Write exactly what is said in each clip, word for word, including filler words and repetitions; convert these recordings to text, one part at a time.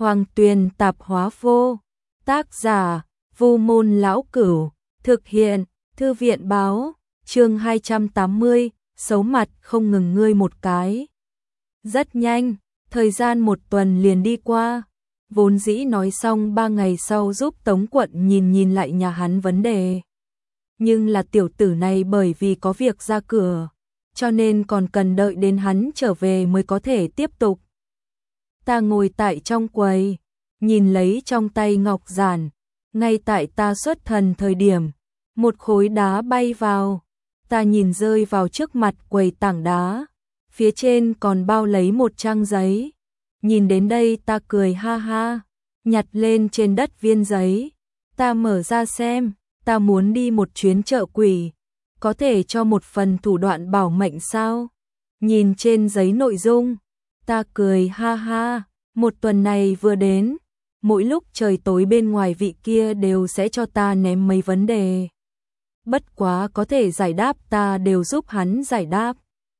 Hoàng Tuyền tạp hóa vô. Tác giả, Vu Môn Lão Cửu. Thực hiện, Thư viện báo. Chương hai trăm tám mươi, xấu mặt không ngừng ngươi một cái. Rất nhanh, thời gian một tuần liền đi qua. Vốn dĩ nói xong ba ngày sau giúp Tống Quận nhìn nhìn lại nhà hắn vấn đề. Nhưng là tiểu tử này bởi vì có việc ra cửa, cho nên còn cần đợi đến hắn trở về mới có thể tiếp tục. Ta ngồi tại trong quầy, nhìn lấy trong tay ngọc giản, ngay tại ta xuất thần thời điểm, một khối đá bay vào, ta nhìn rơi vào trước mặt quầy tảng đá, phía trên còn bao lấy một trang giấy. Nhìn đến đây ta cười ha ha, nhặt lên trên đất viên giấy, ta mở ra xem, ta muốn đi một chuyến chợ quỷ, có thể cho một phần thủ đoạn bảo mệnh sao? Nhìn trên giấy nội dung, ta cười ha ha, một tuần này vừa đến, mỗi lúc trời tối bên ngoài vị kia đều sẽ cho ta ném mấy vấn đề. Bất quá có thể giải đáp ta đều giúp hắn giải đáp.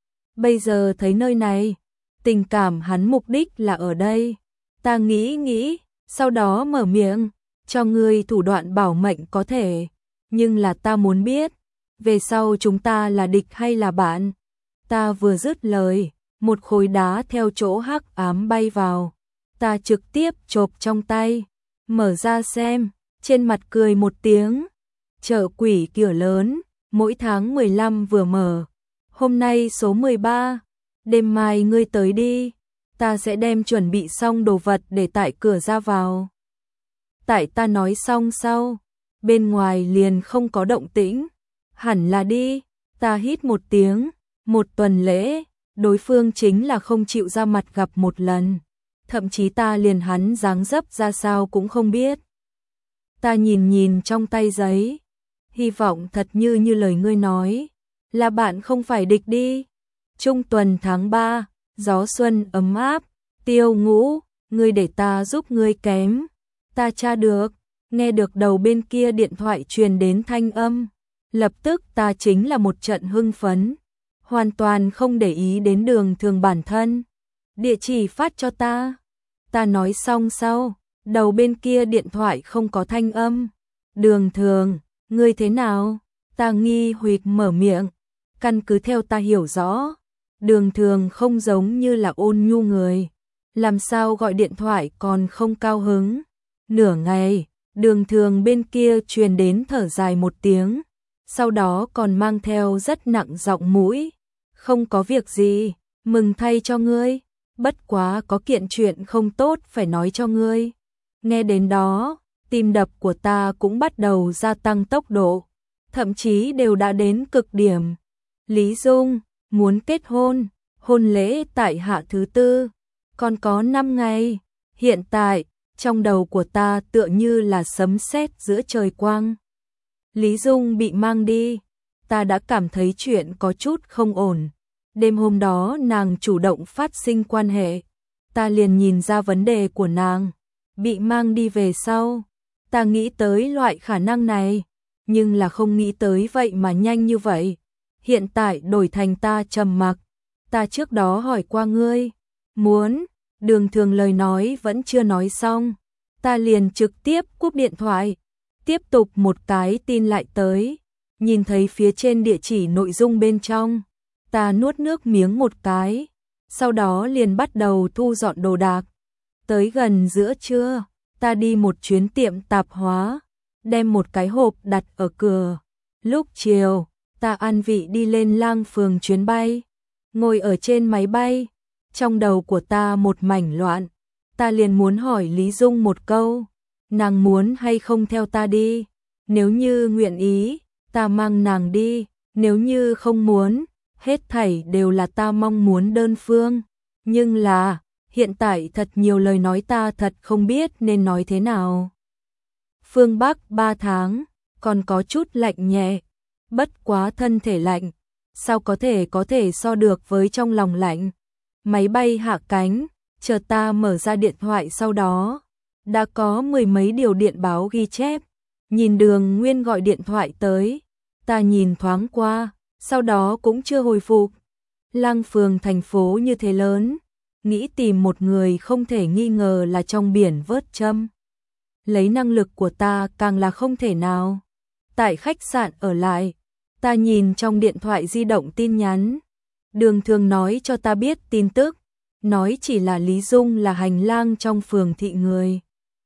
Bây giờ thấy nơi này, tình cảm hắn mục đích là ở đây. Ta nghĩ nghĩ, sau đó mở miệng, cho ngươi thủ đoạn bảo mệnh có thể, nhưng là ta muốn biết, về sau chúng ta là địch hay là bạn. Ta vừa dứt lời, một khối đá theo chỗ hắc ám bay vào, ta trực tiếp chộp trong tay, mở ra xem, trên mặt cười một tiếng. Chợ quỷ cửa lớn, mỗi tháng mười lăm vừa mở, hôm nay số mười ba, đêm mai ngươi tới đi, ta sẽ đem chuẩn bị xong đồ vật để tại cửa ra vào. Tại ta nói xong sau, bên ngoài liền không có động tĩnh, hẳn là đi, ta hít một tiếng, một tuần lễ, đối phương chính là không chịu ra mặt gặp một lần, thậm chí ta liền hắn dáng dấp ra sao cũng không biết. Ta nhìn nhìn trong tay giấy, hy vọng thật như như lời ngươi nói, là bạn không phải địch đi. Trung tuần tháng ba, gió xuân ấm áp, Tiêu Ngũ, ngươi để ta giúp ngươi kém. Ta tra được, nghe được đầu bên kia điện thoại truyền đến thanh âm, lập tức ta chính là một trận hưng phấn, hoàn toàn không để ý đến Đường Thường bản thân. Địa chỉ phát cho ta. Ta nói xong sau, đầu bên kia điện thoại không có thanh âm. Đường Thường, ngươi thế nào? Ta nghi hoặc mở miệng, căn cứ theo ta hiểu rõ, Đường Thường không giống như là ôn nhu người, làm sao gọi điện thoại còn không cao hứng. Nửa ngày, Đường Thường bên kia truyền đến thở dài một tiếng, sau đó còn mang theo rất nặng giọng mũi, không có việc gì, mừng thay cho ngươi, bất quá có kiện chuyện không tốt phải nói cho ngươi. Nghe đến đó, tim đập của ta cũng bắt đầu gia tăng tốc độ, thậm chí đều đã đến cực điểm. Lý Dung muốn kết hôn, hôn lễ tại hạ thứ tư, còn có năm ngày. Hiện tại, trong đầu của ta tựa như là sấm sét giữa trời quang. Lý Dung bị mang đi, ta đã cảm thấy chuyện có chút không ổn. Đêm hôm đó nàng chủ động phát sinh quan hệ, ta liền nhìn ra vấn đề của nàng. Bị mang đi về sau, ta nghĩ tới loại khả năng này, nhưng là không nghĩ tới vậy mà nhanh như vậy. Hiện tại đổi thành ta trầm mặc. Ta trước đó hỏi qua ngươi, muốn, Đường Thường lời nói vẫn chưa nói xong, ta liền trực tiếp cúp điện thoại. Tiếp tục một cái tin lại tới, nhìn thấy phía trên địa chỉ nội dung bên trong, ta nuốt nước miếng một cái, sau đó liền bắt đầu thu dọn đồ đạc. Tới gần giữa trưa, ta đi một chuyến tiệm tạp hóa, đem một cái hộp đặt ở cửa. Lúc chiều, ta an vị đi lên Lang Phường chuyến bay, ngồi ở trên máy bay, trong đầu của ta một mảnh loạn. Ta liền muốn hỏi Lý Dung một câu, nàng muốn hay không theo ta đi, nếu như nguyện ý, ta mang nàng đi, nếu như không muốn, hết thảy đều là ta mong muốn đơn phương. Nhưng là, hiện tại thật nhiều lời nói ta thật không biết nên nói thế nào. Phương Bắc ba tháng, còn có chút lạnh nhẹ, bất quá thân thể lạnh, sao có thể có thể so được với trong lòng lạnh. Máy bay hạ cánh, chờ ta mở ra điện thoại sau đó, đã có mười mấy điều điện báo ghi chép. Nhìn Đường Nguyên gọi điện thoại tới, ta nhìn thoáng qua, sau đó cũng chưa hồi phục. Lang Phường thành phố như thế lớn, nghĩ tìm một người không thể nghi ngờ là trong biển vớt châm. Lấy năng lực của ta càng là không thể nào. Tại khách sạn ở lại, ta nhìn trong điện thoại di động tin nhắn. Đường Thường nói cho ta biết tin tức, nói chỉ là Lý Dung là hành lang trong phường thị người.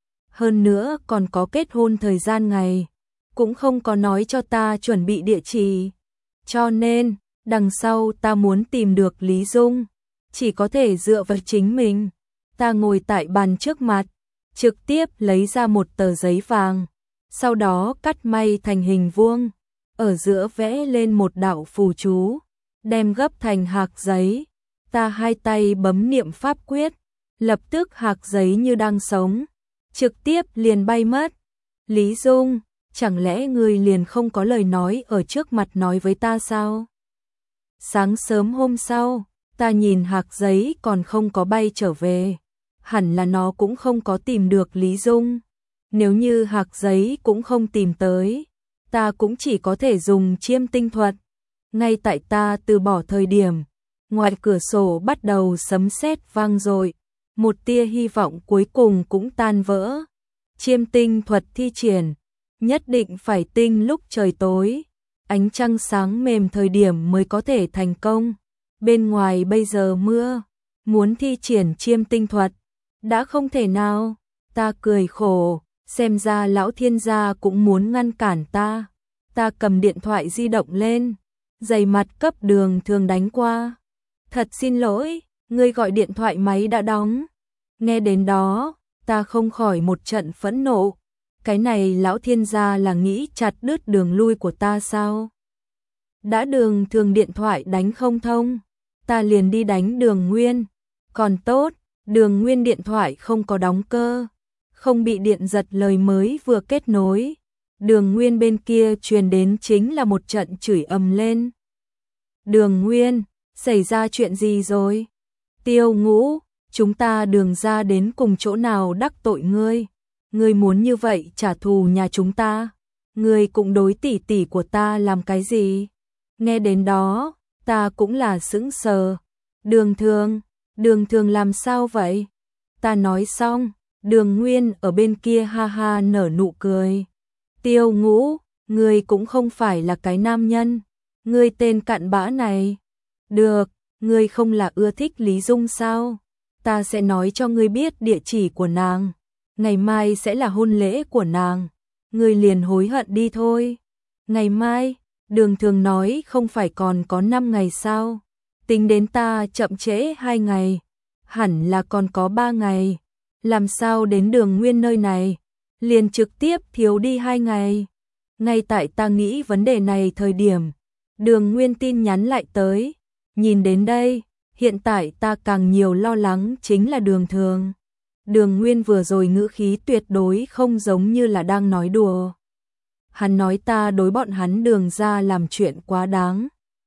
Hơn nữa còn có kết hôn thời gian ngày, cũng không có nói cho ta chuẩn bị địa chỉ. Cho nên, đằng sau ta muốn tìm được Lý Dung, chỉ có thể dựa vào chính mình. Ta ngồi tại bàn trước mặt, trực tiếp lấy ra một tờ giấy vàng, sau đó cắt may thành hình vuông, ở giữa vẽ lên một đạo phù chú, đem gấp thành hạc giấy. Ta hai tay bấm niệm pháp quyết, lập tức hạc giấy như đang sống, trực tiếp liền bay mất. Lý Dung, chẳng lẽ ngươi liền không có lời nói ở trước mặt nói với ta sao? Sáng sớm hôm sau, ta nhìn hạc giấy còn không có bay trở về, hẳn là nó cũng không có tìm được Lý Dung. Nếu như hạc giấy cũng không tìm tới, ta cũng chỉ có thể dùng chiêm tinh thuật. Ngay tại ta từ bỏ thời điểm, ngoài cửa sổ bắt đầu sấm sét vang dội, một tia hy vọng cuối cùng cũng tan vỡ. Chiêm tinh thuật thi triển, nhất định phải tinh lúc trời tối, ánh trăng sáng mềm thời điểm mới có thể thành công. Bên ngoài bây giờ mưa, muốn thi triển chiêm tinh thuật, đã không thể nào. Ta cười khổ, xem ra lão thiên gia cũng muốn ngăn cản ta. Ta cầm điện thoại di động lên, giày mặt cấp Đường Thường đánh qua. Thật xin lỗi, ngươi gọi điện thoại máy đã đóng. Nghe đến đó, ta không khỏi một trận phẫn nộ. Cái này lão thiên gia là nghĩ chặt đứt đường lui của ta sao? Đã Đường Thường điện thoại đánh không thông, ta liền đi đánh Đường Nguyên. Còn tốt, Đường Nguyên điện thoại không có đóng cơ, không bị điện giật, lời mới vừa kết nối. Đường Nguyên bên kia truyền đến chính là một trận chửi ầm lên. Đường Nguyên, xảy ra chuyện gì rồi? Tiêu Ngũ, chúng ta Đường ra đến cùng chỗ nào đắc tội ngươi? Ngươi muốn như vậy trả thù nhà chúng ta? Ngươi cũng đối tỷ tỷ của ta làm cái gì? Nghe đến đó, ta cũng là sững sờ. Đường Thường, Đường Thường làm sao vậy? Ta nói xong, Đường Nguyên ở bên kia ha ha nở nụ cười. Tiêu Ngũ, ngươi cũng không phải là cái nam nhân, ngươi tên cặn bã này. Được, ngươi không là ưa thích Lý Dung sao? Ta sẽ nói cho ngươi biết địa chỉ của nàng, ngày mai sẽ là hôn lễ của nàng, ngươi liền hối hận đi thôi. Ngày mai, Đường Thường nói không phải còn có năm ngày sao? Tính đến ta chậm trễ hai ngày, hẳn là còn có ba ngày. Làm sao đến Đường Nguyên nơi này, liền trực tiếp thiếu đi hai ngày? Ngay tại ta nghĩ vấn đề này thời điểm, Đường Nguyên tin nhắn lại tới. Nhìn đến đây, hiện tại ta càng nhiều lo lắng chính là Đường Thường. Đường Nguyên vừa rồi ngữ khí tuyệt đối không giống như là đang nói đùa. Hắn nói ta đối bọn hắn Đường ra làm chuyện quá đáng.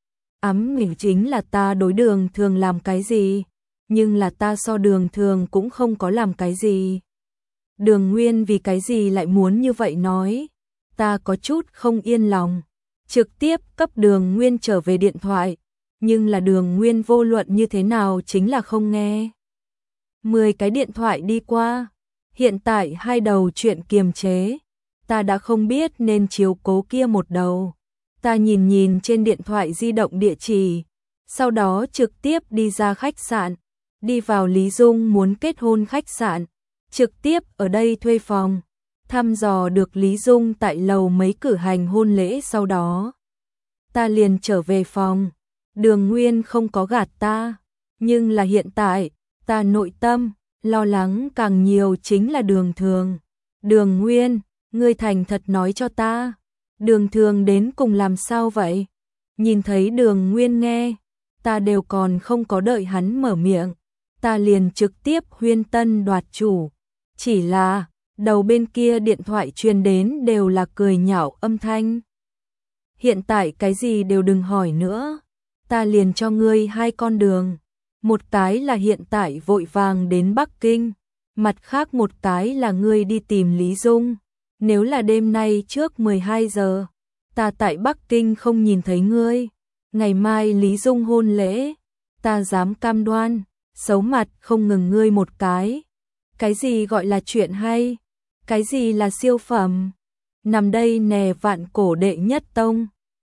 Ám nghĩ chính là ta đối Đường Thường làm cái gì, nhưng là ta so Đường Thường cũng không có làm cái gì. Đường Nguyên vì cái gì lại muốn như vậy nói? Ta có chút không yên lòng, trực tiếp cấp Đường Nguyên trở về điện thoại, nhưng là Đường Nguyên vô luận như thế nào chính là không nghe. Mười cái điện thoại đi qua, hiện tại hai đầu chuyện kiềm chế, ta đã không biết nên chiếu cố kia một đầu. Ta nhìn nhìn trên điện thoại di động địa chỉ, sau đó trực tiếp đi ra khách sạn, đi vào Lý Dung muốn kết hôn khách sạn, trực tiếp ở đây thuê phòng, thăm dò được Lý Dung tại lầu mấy cử hành hôn lễ. Sau đó ta liền trở về phòng. Đường Nguyên không có gạt ta, nhưng là hiện tại ta nội tâm lo lắng càng nhiều chính là Đường Thường. Đường Nguyên, ngươi thành thật nói cho ta, Đường Thường đến cùng làm sao vậy? Nhìn thấy Đường Nguyên nghe, ta đều còn không có đợi hắn mở miệng, ta liền trực tiếp huyên tân đoạt chủ. Chỉ là, đầu bên kia điện thoại truyền đến đều là cười nhạo âm thanh. Hiện tại cái gì đều đừng hỏi nữa, ta liền cho ngươi hai con đường. Một cái là hiện tại vội vàng đến Bắc Kinh, mặt khác một cái là ngươi đi tìm Lý Dung. Nếu là đêm nay trước mười hai giờ, ta tại Bắc Kinh không nhìn thấy ngươi, ngày mai Lý Dung hôn lễ, ta dám cam đoan, xấu mặt không ngừng ngươi một cái. Cái gì gọi là chuyện hay? Cái gì là siêu phẩm? Nằm đây nè vạn cổ đệ nhất tông.